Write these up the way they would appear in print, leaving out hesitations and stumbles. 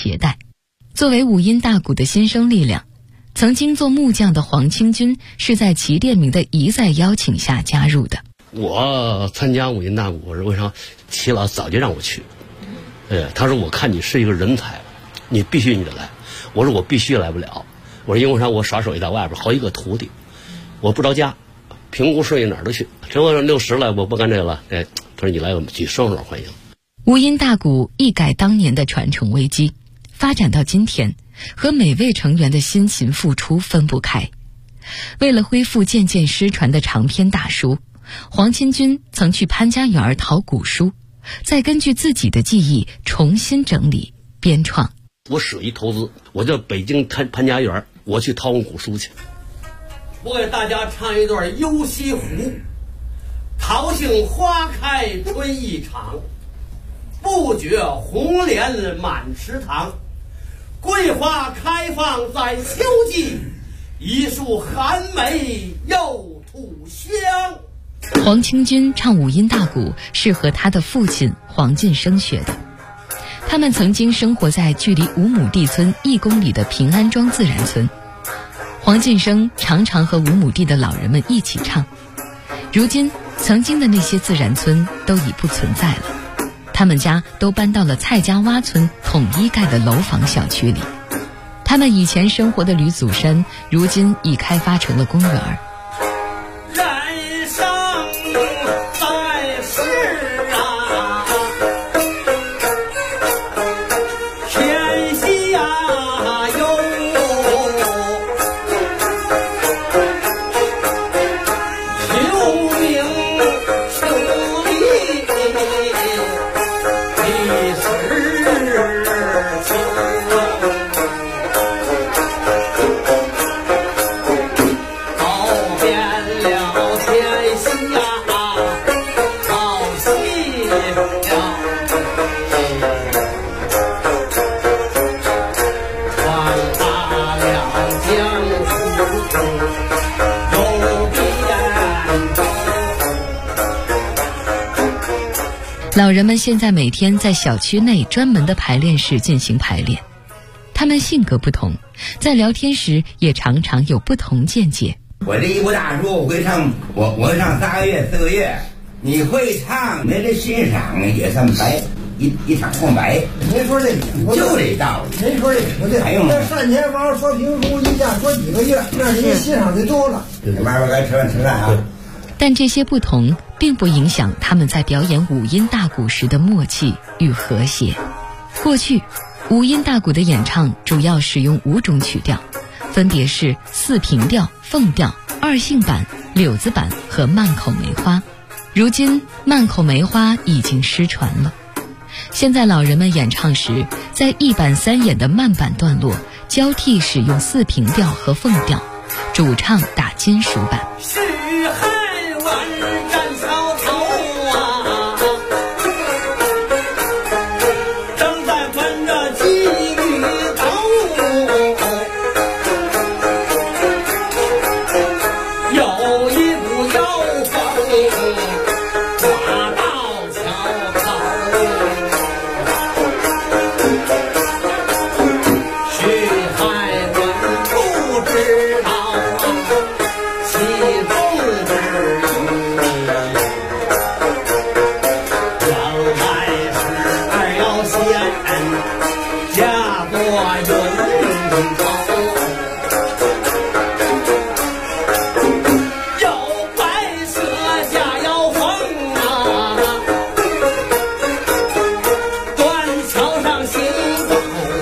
携带。作为五音大鼓的新生力量，曾经做木匠的黄清军是在齐殿明的一再邀请下加入的。 我参加五音大鼓是为啥？齐老早就让我去，他说我看你是一个人才，你必须得来。我说我必须来不了，我说因为啥？我耍手也在外边，好几个徒弟，我不着家，评估顺意哪儿都去。等我60了，我不干这个了。他说你来，我们举双手欢迎。 五音大鼓一改当年的传承危机，发展到今天，和每位成员的辛勤付出分不开。为了恢复渐渐失传的长篇大书，黄清军曾去潘家园淘古书，再根据自己的记忆重新整理编创。 我舍一投资，我到北京潘家园，我去淘古书去。 我给大家唱一段《游西湖》：桃杏花开春意长，不觉红莲满池塘。桂花开放在秋季，一树寒梅又吐香。 黄清军唱五音大鼓是和他的父亲黄进生学的。他们曾经生活在距离五亩地村1公里的平安庄自然村，黄进生常常和五亩地的老人们一起唱。如今曾经的那些自然村都已不存在了，他们家都搬到了蔡家洼村统一盖的楼房小区里。他们以前生活的吕祖山如今已开发成了公园。 人生在世啊，天下有留名处理历史情。 老人们现在每天在小区内专门的排练室进行排练，他们性格不同，在聊天时也常常有不同见解。 我这一部大书我会唱，我会唱3个月4个月，你会唱没人欣赏也算白，一场空白。 您说这就这道理。 您说这不对， 还用那单田芳说评书一下说几个月，那人家欣赏的多了。 慢慢该吃饭啊。 但这些不同并不影响他们在表演五音大鼓时的默契与和谐。过去五音大鼓的演唱主要使用5种曲调，分别是4平调、凤调、2性板、柳子板和慢口梅花。如今慢口梅花已经失传了，现在老人们演唱时，在1板3眼的慢板段落交替使用4平调和凤调，主唱打金属板。 是海湾站桥头啊，正在奔着金鱼岛，有一股妖风刮到桥头，徐海文不知道其中之意，原来是二妖仙嫁过云头，有白蛇嫁妖凤啊，断桥上行走，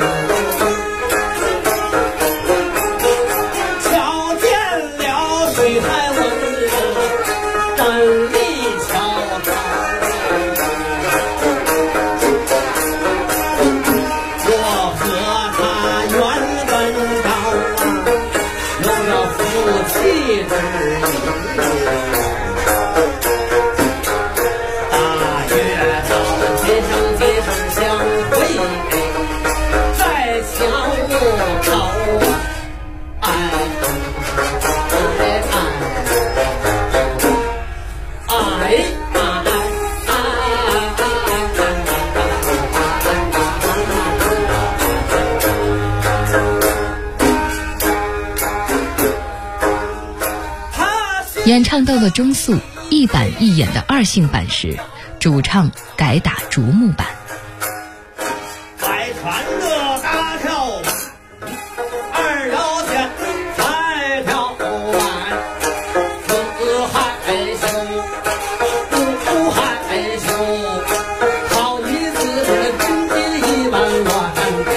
瞧见了水海文站立桥头，我和他原本高啊，有着夫妻之意。大约到今生相会，在桥头演唱到了中肃一板一眼的二性版时，主唱改打竹木板。 百川的大跳二条线再跳完，四害羞五害羞，好一次是金金一万乱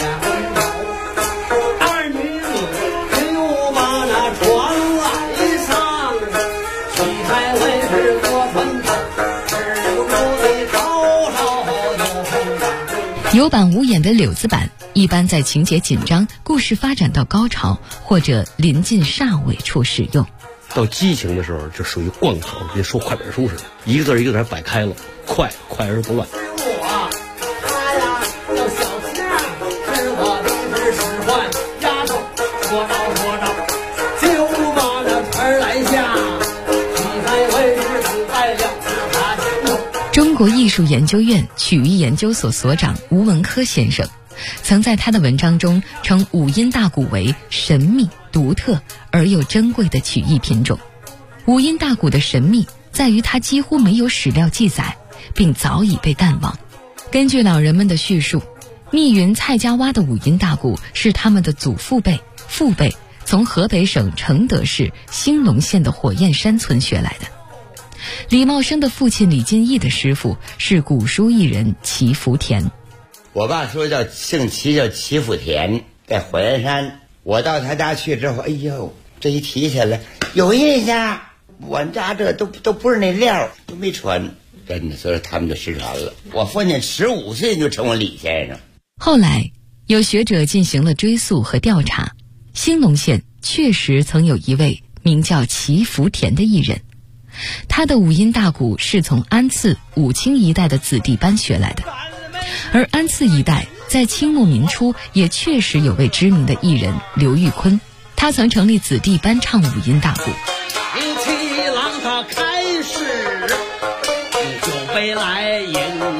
跳，二女子就把那床来上，七彩为是做船头，只不得朝朝有风浪。 有板无眼的柳子板一般在情节紧张、故事发展到高潮或者临近煞尾处使用。 到激情的时候就属于贯口，跟说快本书似的，一个字一个字摆开了，快而不乱。 我他呀叫小夏，是我的是使唤丫头，说着就把那盆来下，七彩为是死在了他前头。 中国艺术研究院曲艺研究所所长吴文科先生曾在他的文章中称五音大鼓为神秘、独特而又珍贵的曲艺品种。五音大鼓的神秘在于它几乎没有史料记载，并早已被淡忘。根据老人们的叙述，密云蔡家洼的五音大鼓是他们的祖父辈、父辈从河北省承德市兴隆县的火焰山村学来的。李茂生的父亲李金义的师傅是古书艺人齐福田。 我爸说姓齐，叫齐福田，在火焰山。我到他家去之后，哎呦，这一提起来有印象，我们家这都不是那料，都没传，真的，所以他们就失传了。我父亲15岁就成为李先生。 后来有学者进行了追溯和调查，兴隆县确实曾有一位名叫齐福田的艺人，他的五音大鼓是从安次、武清一带的子弟班学来的。而安次一带在清末民初也确实有位知名的艺人刘玉坤，他曾成立子弟班唱五音大鼓。 七郎他开始就被来饮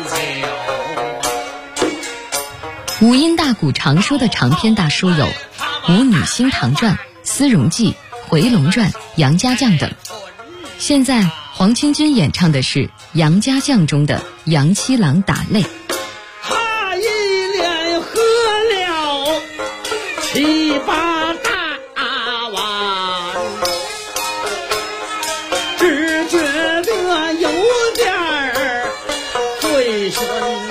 酒。 五音大鼓常说的长篇大书有《舞女星堂传》《丝绒记》《回龙传》《杨家将》等。现在黄清军演唱的是《杨家将》中的杨七郎打擂。 他一连喝了7、8大碗，只觉得有点儿醉醺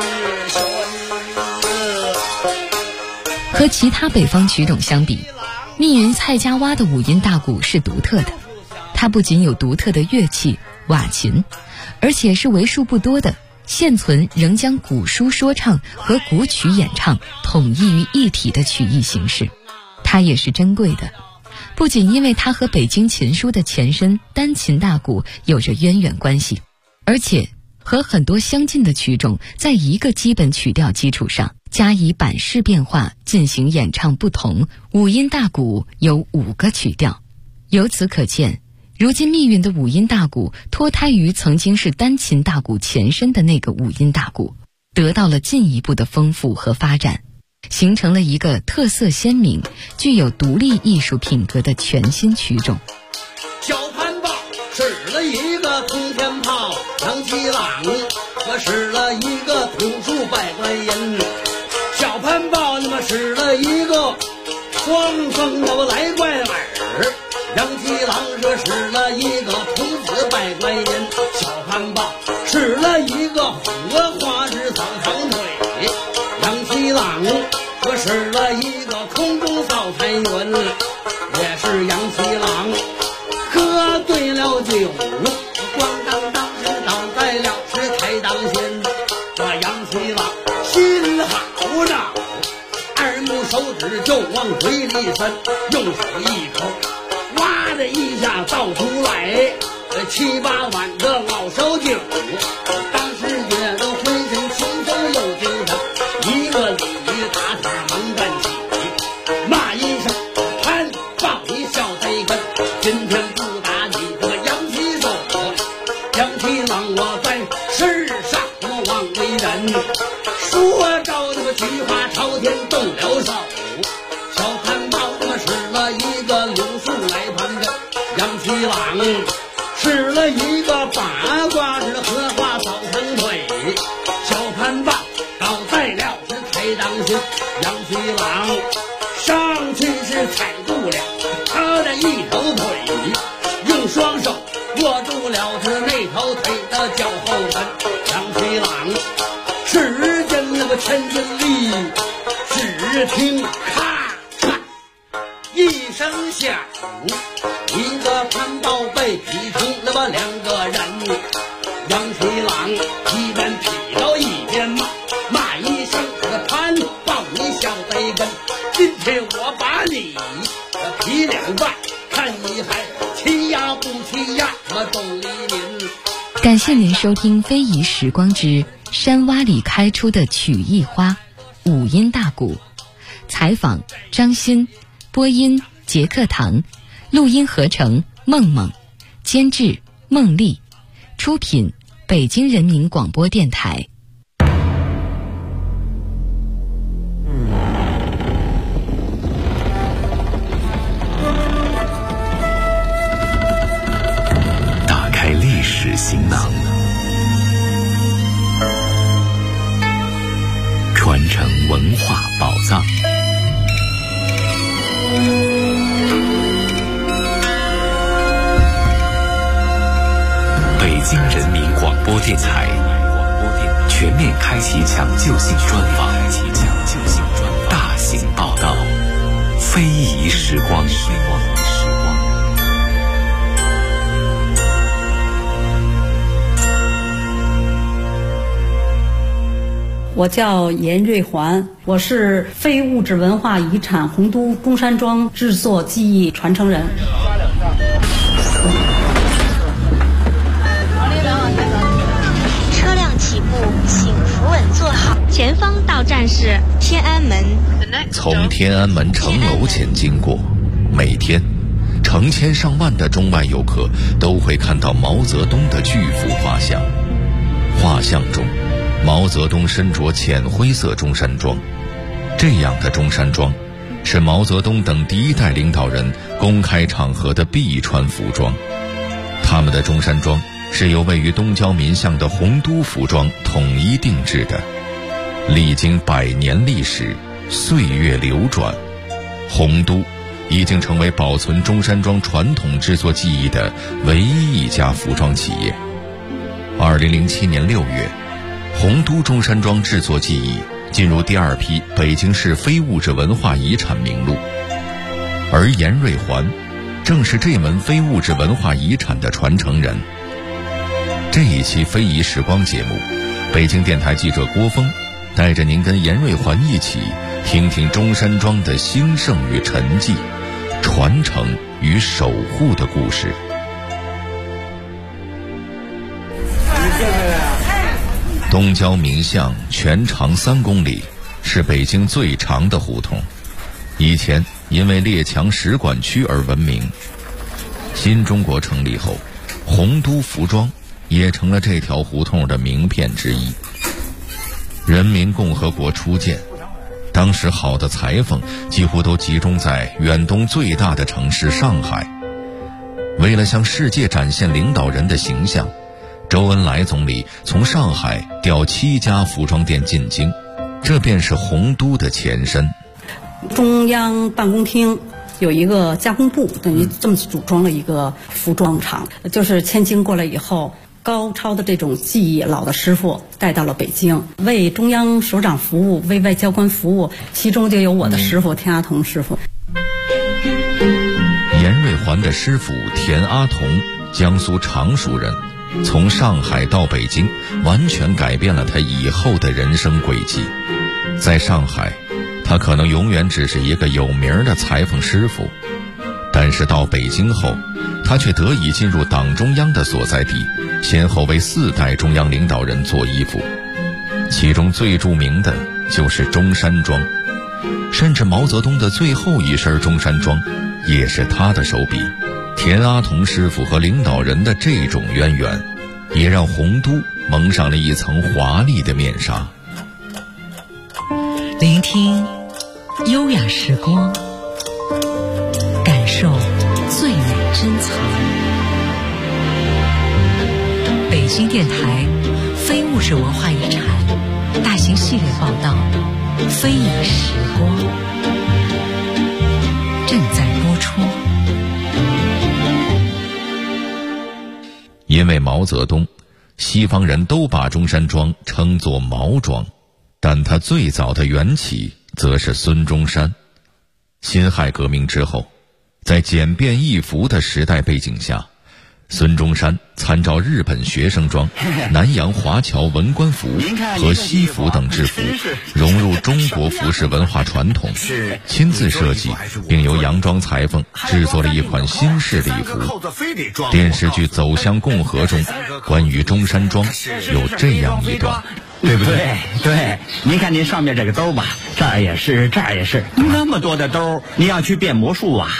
醺。 和其他北方曲种相比，密云蔡家洼的五音大鼓是独特的。它不仅有独特的乐器瓦琴，而且是为数不多的现存仍将古书说唱和古曲演唱统一于一体的曲艺形式。它也是珍贵的，不仅因为它和北京琴书的前身单琴大鼓有着渊源关系，而且和很多相近的曲种在一个基本曲调基础上加以版式变化进行演唱不同。五音大鼓有5个曲调，由此可见，如今密云的五音大鼓脱胎于曾经是单琴大鼓前身的那个五音大鼓，得到了进一步的丰富和发展，形成了一个特色鲜明、具有独立艺术品格的全新曲种。 小潘豹使了一个通天炮，杨七郎我使了一个土树百官银，小潘豹那么使了一个双风那么来怪耳，杨七郎这使了一个童子百官银，小潘豹使了一个荷花枝扫堂腿，杨七郎我使了一个空中扫残云，也是杨七郎喝对了酒，咣当当是倒在了是台当心，这杨七郎心好着，二目手指就往嘴里伸，用手一口哇的一下倒出来7、8碗的老烧酒，当时觉得浑身轻松又精神，一个鲤鱼打他猛干起，骂一声潘豹你小贼根，今天不打你这个杨七手，杨七郎我在世上我枉为人，说着这个菊花朝天动了手，小潘豹他使了一个柳树来盘根，杨七郎杨水郎上去是踩住了他的一头腿，用双手握住了是那头腿的脚后跟。杨水郎使劲那个前进力，只听咔嚓一声响，一个盘刀被劈成那么两个人。杨水郎一边劈到一边骂一声，这个盘抱你小贼根，今天我把你劈两半，看你还欺压不欺压我董黎民。 感谢您收听非遗时光之山洼里开出的曲艺花五音大鼓，采访张欣，播音杰克堂，录音合成梦梦，监制孟丽，出品北京人民广播电台。 打开历史行囊，传承文化宝藏。北京人民广播电台全面开启抢救性专访，大型报道，非遗时光。 我叫严瑞环，我是非物质文化遗产洪都中山装制作技艺传承人。 车辆起步，请扶稳坐好。前方到站是天安门。 从天安门城楼前经过，每天成千上万的中外游客都会看到毛泽东的巨幅画像。画像中，毛泽东身着浅灰色中山装，这样的中山装是毛泽东等第一代领导人公开场合的必穿服装。他们的中山装是由位于东郊民巷的洪都服装统一定制的，历经100年历史，岁月流转，洪都已经成为保存中山装传统制作技艺的唯一一家服装企业。2007年6月，洪都中山装制作技艺进入第2批北京市非物质文化遗产名录，而严瑞环正是这门非物质文化遗产的传承人。这一期非遗时光节目，北京电台记者郭峰带着您跟严瑞环一起听听中山装的兴盛与沉寂，传承与守护的故事。东郊民巷全长3公里，是北京最长的胡同，以前因为列强使馆区而闻名。新中国成立后，洪都服装也成了这条胡同的名片之一。人民共和国初建，当时好的裁缝几乎都集中在远东最大的城市上海。为了向世界展现领导人的形象，周恩来总理从上海调7家服装店进京，这便是洪都的前身。 中央办公厅有一个加工部，等于这么组装了一个服装厂，就是迁京过来以后，高超的这种技艺老的师傅带到了北京，为中央首长服务，为外交官服务，其中就有我的师傅田阿童师傅。 严瑞环的师傅田阿童，江苏常熟人，从上海到北京，完全改变了他以后的人生轨迹。在上海，他可能永远只是一个有名的裁缝师傅，但是到北京后，他却得以进入党中央的所在地，先后为4代中央领导人做衣服，其中最著名的就是中山装，甚至毛泽东的最后一身中山装也是他的手笔。田阿童师傅和领导人的这种渊源，也让洪都蒙上了一层华丽的面纱。 聆听优雅时光，感受最美珍藏。北京电台非物质文化遗产大型系列报道， 飞影时光正在播出。 因为毛泽东，西方人都把中山装称作毛装，但它最早的缘起则是孙中山。辛亥革命之后，在简便易服的时代背景下，孙中山参照日本学生装、南洋华侨文官服和西服等制服，融入中国服饰文化传统，亲自设计并由杨庄裁缝制作了一款新式礼服。电视剧《走向共和》中关于中山装有这样一段， 对不对？对，您看您上面这个兜吧，这儿也是，这儿也是，那么多的兜，你要去变魔术啊？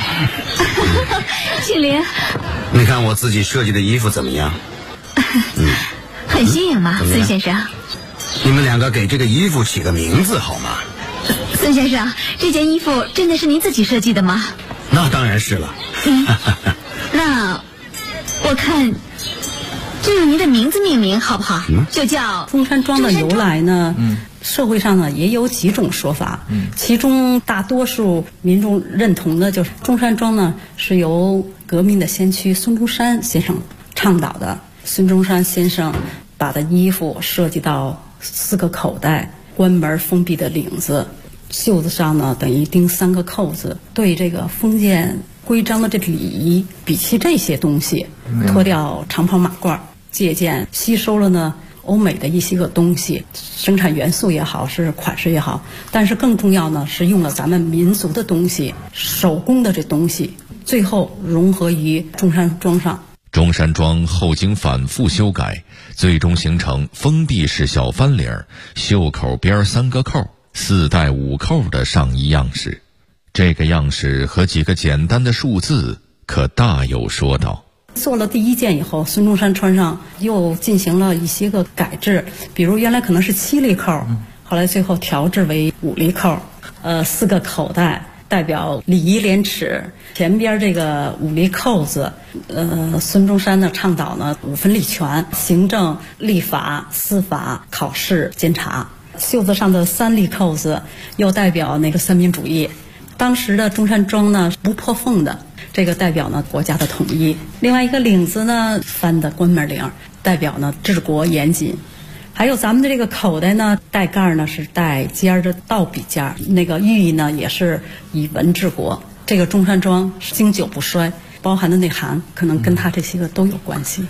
庆林， 你看我自己设计的衣服怎么样？ 很新颖嘛，孙先生。 你们两个给这个衣服起个名字好吗？ 孙先生，这件衣服真的是您自己设计的吗？ 那当然是了。 那我看就用您的名字命名好不好？就叫中山装的由来呢，社会上呢也有几种说法，其中大多数民众认同的就是中山装呢是由革命的先驱孙中山先生倡导的。孙中山先生把的衣服设计到4个口袋，关门封闭的领子，袖子上呢等于钉3个扣子，对这个封建规章的这礼仪比起这些东西，脱掉长袍马褂，借鉴吸收了呢欧美的一些个东西，生产元素也好，是款式也好，但是更重要呢是用了咱们民族的东西，手工的这东西，最后融合于中山装上。 中山装后经反复修改，最终形成封闭式小翻领、袖口边3个扣、4带5扣的上衣样式。这个样式和几个简单的数字可大有说道。 做了第1件以后，孙中山穿上又进行了一些个改制，比如原来可能是7粒扣，后来最后调制为5粒扣，4个口袋代表礼仪廉耻，前边这个5粒扣子，孙中山呢倡导呢5分立权，行政、立法、司法、考试、监察。袖子上的3粒扣子又代表那个三民主义。当时的中山装呢不破缝的，这个代表呢国家的统一。另外一个领子呢翻的关门领，代表呢治国严谨。还有咱们的这个口袋呢，带盖呢是带尖的倒笔尖，那个寓意呢也是以文治国。这个中山装经久不衰，包含的内涵可能跟它这些个都有关系。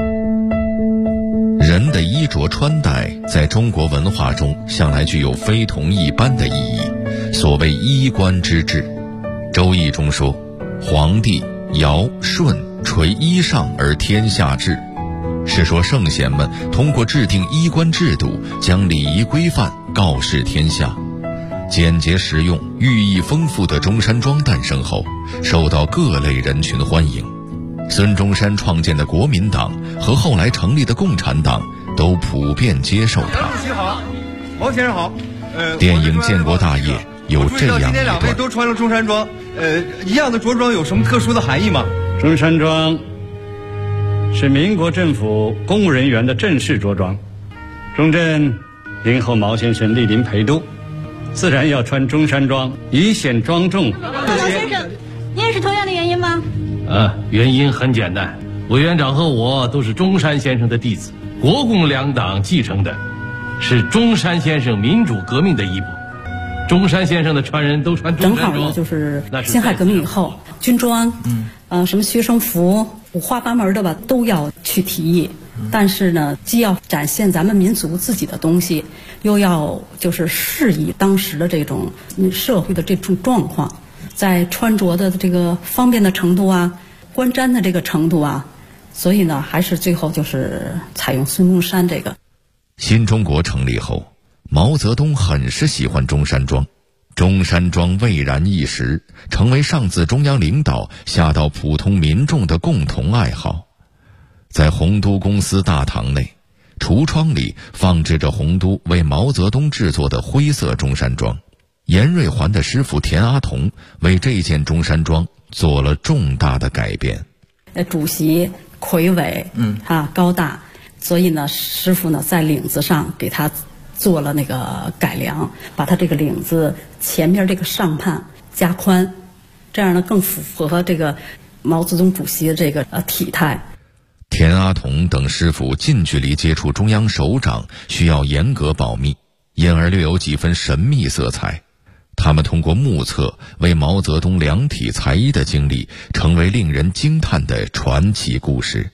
人的衣着穿戴在中国文化中向来具有非同一般的意义，所谓衣冠之制。周易中说，皇帝尧舜垂衣上而天下治，是说圣贤们通过制定衣冠制度，将礼仪规范告示天下。简洁实用、寓意丰富的中山装诞生后，受到各类人群欢迎。孙中山创建的国民党和后来成立的共产党都普遍接受他。 主席好，毛先生好。 电影《建国大业》有这样一段。 今天2位都穿了中山装，一样的着装有什么特殊的含义吗？ 中山装是民国政府公务人员的正式着装，中正林后毛先生莅临陪都，自然要穿中山装，以显庄重。 毛先生，您也是同样的原因吗？ 原因很简单，委员长和我都是中山先生的弟子，国共两党继承的是中山先生民主革命的衣服。中山先生的传人都穿中山装， 正好呢就是辛亥革命以后，军装，什么学生服5花8门的吧都要去提议。但是呢，既要展现咱们民族自己的东西，又要就是适宜当时的这种社会的这种状况，在穿着的这个方便的程度啊，观瞻的这个程度啊，所以呢，还是最后就是采用孙中山这个。 新中国成立后，毛泽东很是喜欢中山装，中山装蔚然一时，成为上自中央领导下到普通民众的共同爱好。在洪都公司大堂内，橱窗里放置着洪都为毛泽东制作的灰色中山装。严瑞环的师傅田阿童为这件中山装做了重大的改变。 主席魁伟，高大，所以呢，师傅呢在领子上给他做了那个改良，把它这个领子前面这个上畔加宽，这样呢更符合这个毛泽东主席的这个体态。 田阿童等师傅近距离接触中央首长需要严格保密，因而略有几分神秘色彩。他们通过目测为毛泽东量体裁衣的经历成为令人惊叹的传奇故事。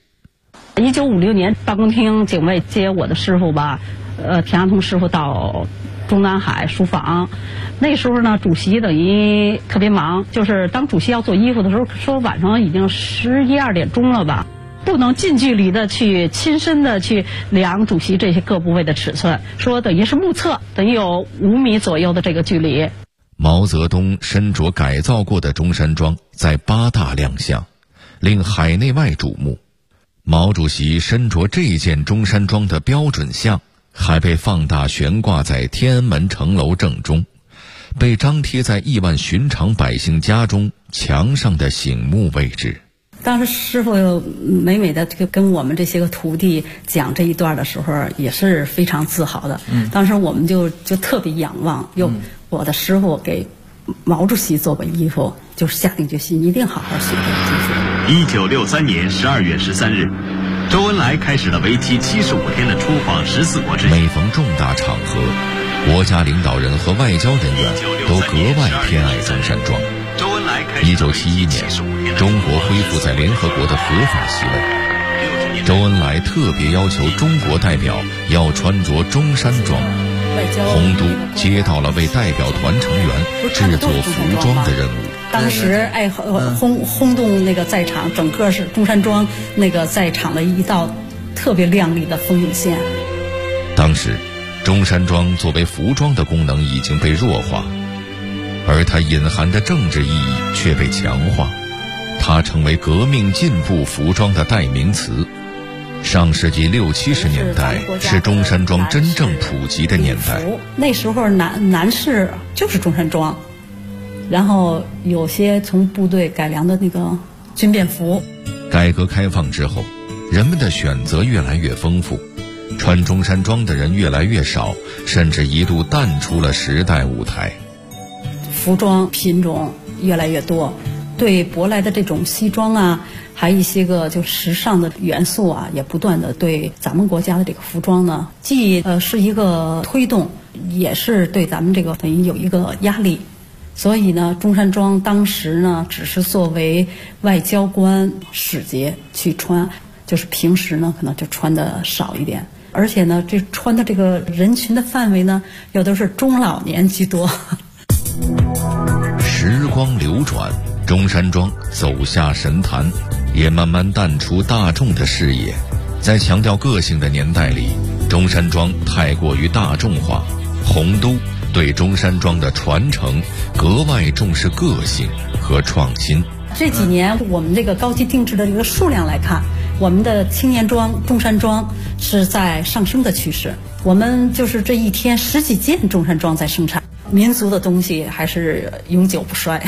1956年，办公厅警卫接我的师傅吧，田阿童师傅到中南海书房。那时候呢，主席等于特别忙，就是当主席要做衣服的时候，说晚上已经11、12点钟了吧，不能近距离的去亲身的去量主席这些各部位的尺寸，说等于是目测，等于有5米左右的这个距离。 毛泽东身着改造过的中山装在8大亮相，令海内外瞩目。毛主席身着这件中山装的标准像还被放大悬挂在天安门城楼正中，被张贴在亿万寻常百姓家中墙上的醒目位置。 当时师傅美美的跟我们这些个徒弟讲这一段的时候，也是非常自豪的。当时我们就特别仰望，我的师傅给毛主席做过衣服，就是下定决心一定好好学这个技术。 1963年12月13日，周恩来开始了为期75天的出访14国之行。 每逢重大场合，国家领导人和外交人员都格外偏爱中山装。1971年，中国恢复在联合国的合法席位，周恩来特别要求中国代表要穿着中山装。洪都接到了为代表团成员制作服装的任务。 当时轰动那个在场，整个是中山装那个在场的一道特别亮丽的风景线。 当时中山装作为服装的功能已经被弱化，而它隐含的政治意义却被强化，它成为革命进步服装的代名词。上世纪60、70年代是中山装真正普及的年代。 那时候男士就是中山装，然后有些从部队改良的那个军便服。 改革开放之后，人们的选择越来越丰富，穿中山装的人越来越少，甚至一度淡出了时代舞台。 服装品种越来越多，对舶来的这种西装啊，还一些个就时尚的元素啊，也不断的对咱们国家的这个服装呢，既是一个推动，也是对咱们这个等于有一个压力。所以呢，中山装当时呢，只是作为外交官使节去穿，就是平时呢可能就穿的少一点，而且呢，这穿的这个人群的范围呢，有的是中老年居多。 时光流转，中山装走下神坛，也慢慢淡出大众的视野。在强调个性的年代里，中山装太过于大众化。洪都对中山装的传承格外重视个性和创新。 这几年我们这个高级定制的这个数量来看，我们的青年装、中山装是在上升的趋势。我们就是这一天10几件中山装在生产，民族的东西还是永久不衰。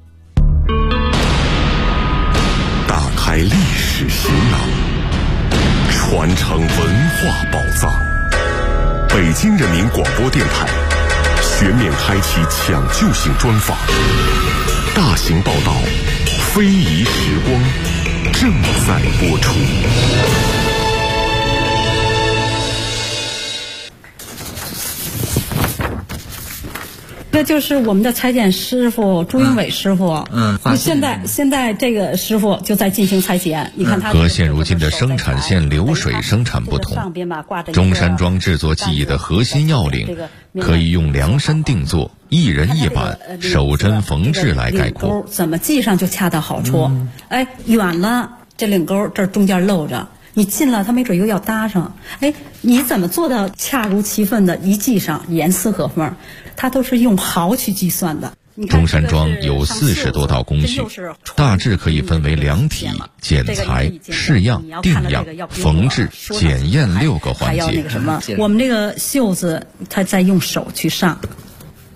打开历史行囊，传承文化宝藏。北京人民广播电台全面开启抢救性专访，大型报道非遗时光正在播出。 这就是我们的裁剪师傅朱英伟师傅。现在这个师傅就在进行裁剪。你看他和现如今的生产线流水生产不同，中山装制作技艺的核心要领可以用量身定做、一人一板、手针缝制来概括。 怎么系上就恰到好处。远了这领钩这中间露着，你近了它没准又要搭上。你怎么做到恰如其分的一系上，严丝合缝？它都是用毫去计算的。 中山装有40多道工序，大致可以分为量体、剪裁、式样、定样、缝制、检验6个环节。 我们这个袖子它在用手去上，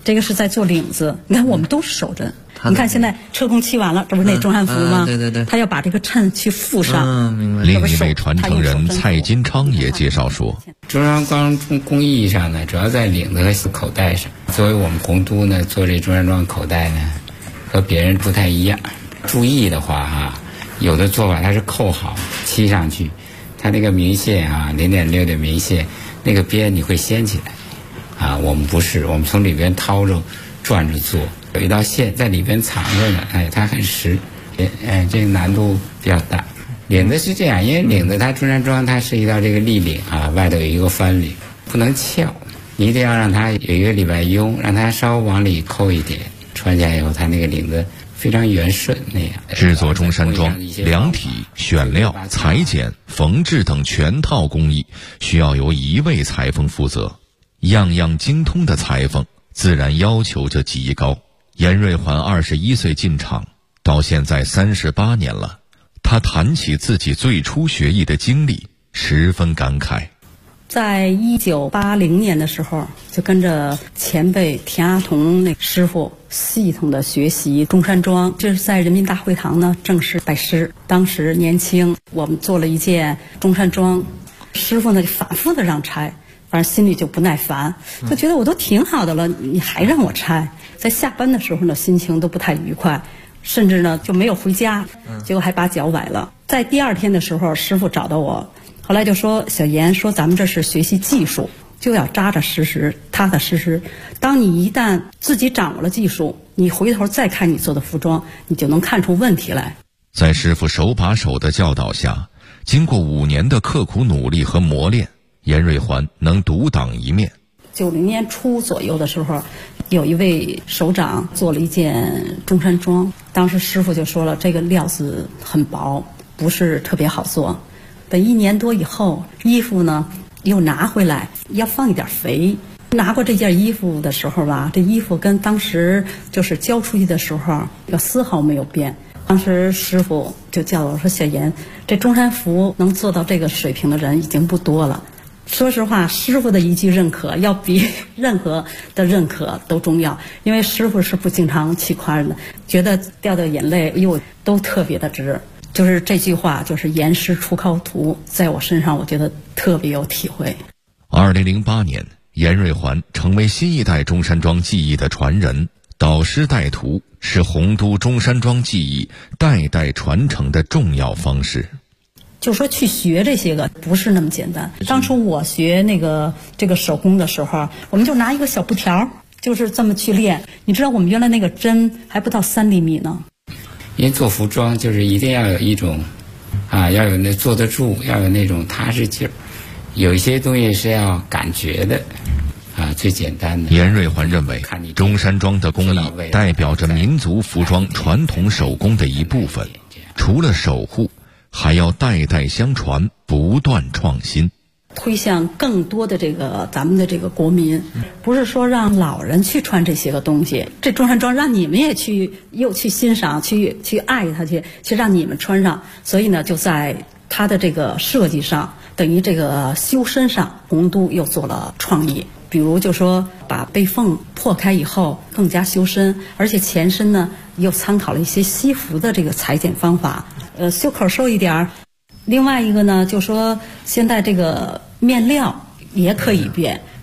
这个是在做领子。你看我们都是手针。你看现在车工漆完了，这不是那中山服吗？ 对对对， 他要把这个衬去附上。 明白。 另一位传承人蔡金昌也介绍说， 中山装工艺上呢，主要在领子和口袋上。作为我们洪都呢，做这中山装口袋呢，和别人不太一样。注意的话有的做法它是扣好漆上去，它那个明线0.6的明线，那个边你会掀起来我们不是，我们从里边掏着转着做。有一道线在里边藏着呢，它很实，这个难度比较大。领子是这样，因为领子它中山装它是一道这个立领外头有一个翻领，不能翘，你一定要让它有一个里边拥，让它稍微往里扣一点，穿起来以后它那个领子非常圆顺那样。 制作中山装，量体、选料、裁剪、缝制等全套工艺需要由一位裁缝负责，样样精通的裁缝自然要求就极高。严瑞环21岁进厂，到现在38年了。他谈起自己最初学艺的经历，十分感慨。 在1980年的时候，就跟着前辈田阿童那师傅系统的学习中山装，这是在人民大会堂呢正式拜师。当时年轻，我们做了一件中山装，师傅呢就反复的让拆，反正心里就不耐烦，就觉得我都挺好的了，你还让我拆。在下班的时候呢，心情都不太愉快，甚至呢就没有回家，结果还把脚崴了。在第二天的时候，师傅找到我，后来就说，小严说咱们这是学习技术，就要扎扎实实踏踏实实，当你一旦自己掌握了技术，你回头再看你做的服装，你就能看出问题来。 在师傅手把手的教导下，经过5年的刻苦努力和磨练，严瑞环能独当一面。 90年初左右的时候，有一位首长做了一件中山装，当时师傅就说了，这个料子很薄，不是特别好做。等1年多以后，衣服呢又拿回来，要放一点肥。拿过这件衣服的时候吧，这衣服跟当时就是交出去的时候丝毫没有变。当时师傅就叫我说，小严，这中山服能做到这个水平的人已经不多了。说实话，师傅的一句认可要比任何的认可都重要，因为师傅是不经常气夸人的，觉得掉掉眼泪又都特别的值。就是这句话，就是严师出高徒，在我身上我觉得特别有体会。 2008年，严瑞环成为新一代中山装技艺的传人，导师带徒是洪都中山装技艺代代传承的重要方式。 就说去学这些个不是那么简单。当初我学这个手工的时候，我们就拿一个小布条，就是这么去练。你知道我们原来那个针还不到3厘米呢。 因为做服装就是一定要有一种要有那坐得住，要有那种踏实劲儿。有一些东西是要感觉的最简单的。 严瑞环认为，中山装的工艺代表着民族服装传统手工的一部分，除了守护，还要代代相传，不断创新， 推向更多的咱们的这个国民，不是说让老人去穿这些个东西，这中山装让你们也去欣赏，去爱它，去让你们穿上。所以呢，就在它的这个设计上，等于这个修身上，洪都又做了创意。比如就说把背缝破开以后更加修身，而且前身呢又参考了一些西服的这个裁剪方法，袖口收一点儿。另外一个呢，就说现在这个面料也可以变，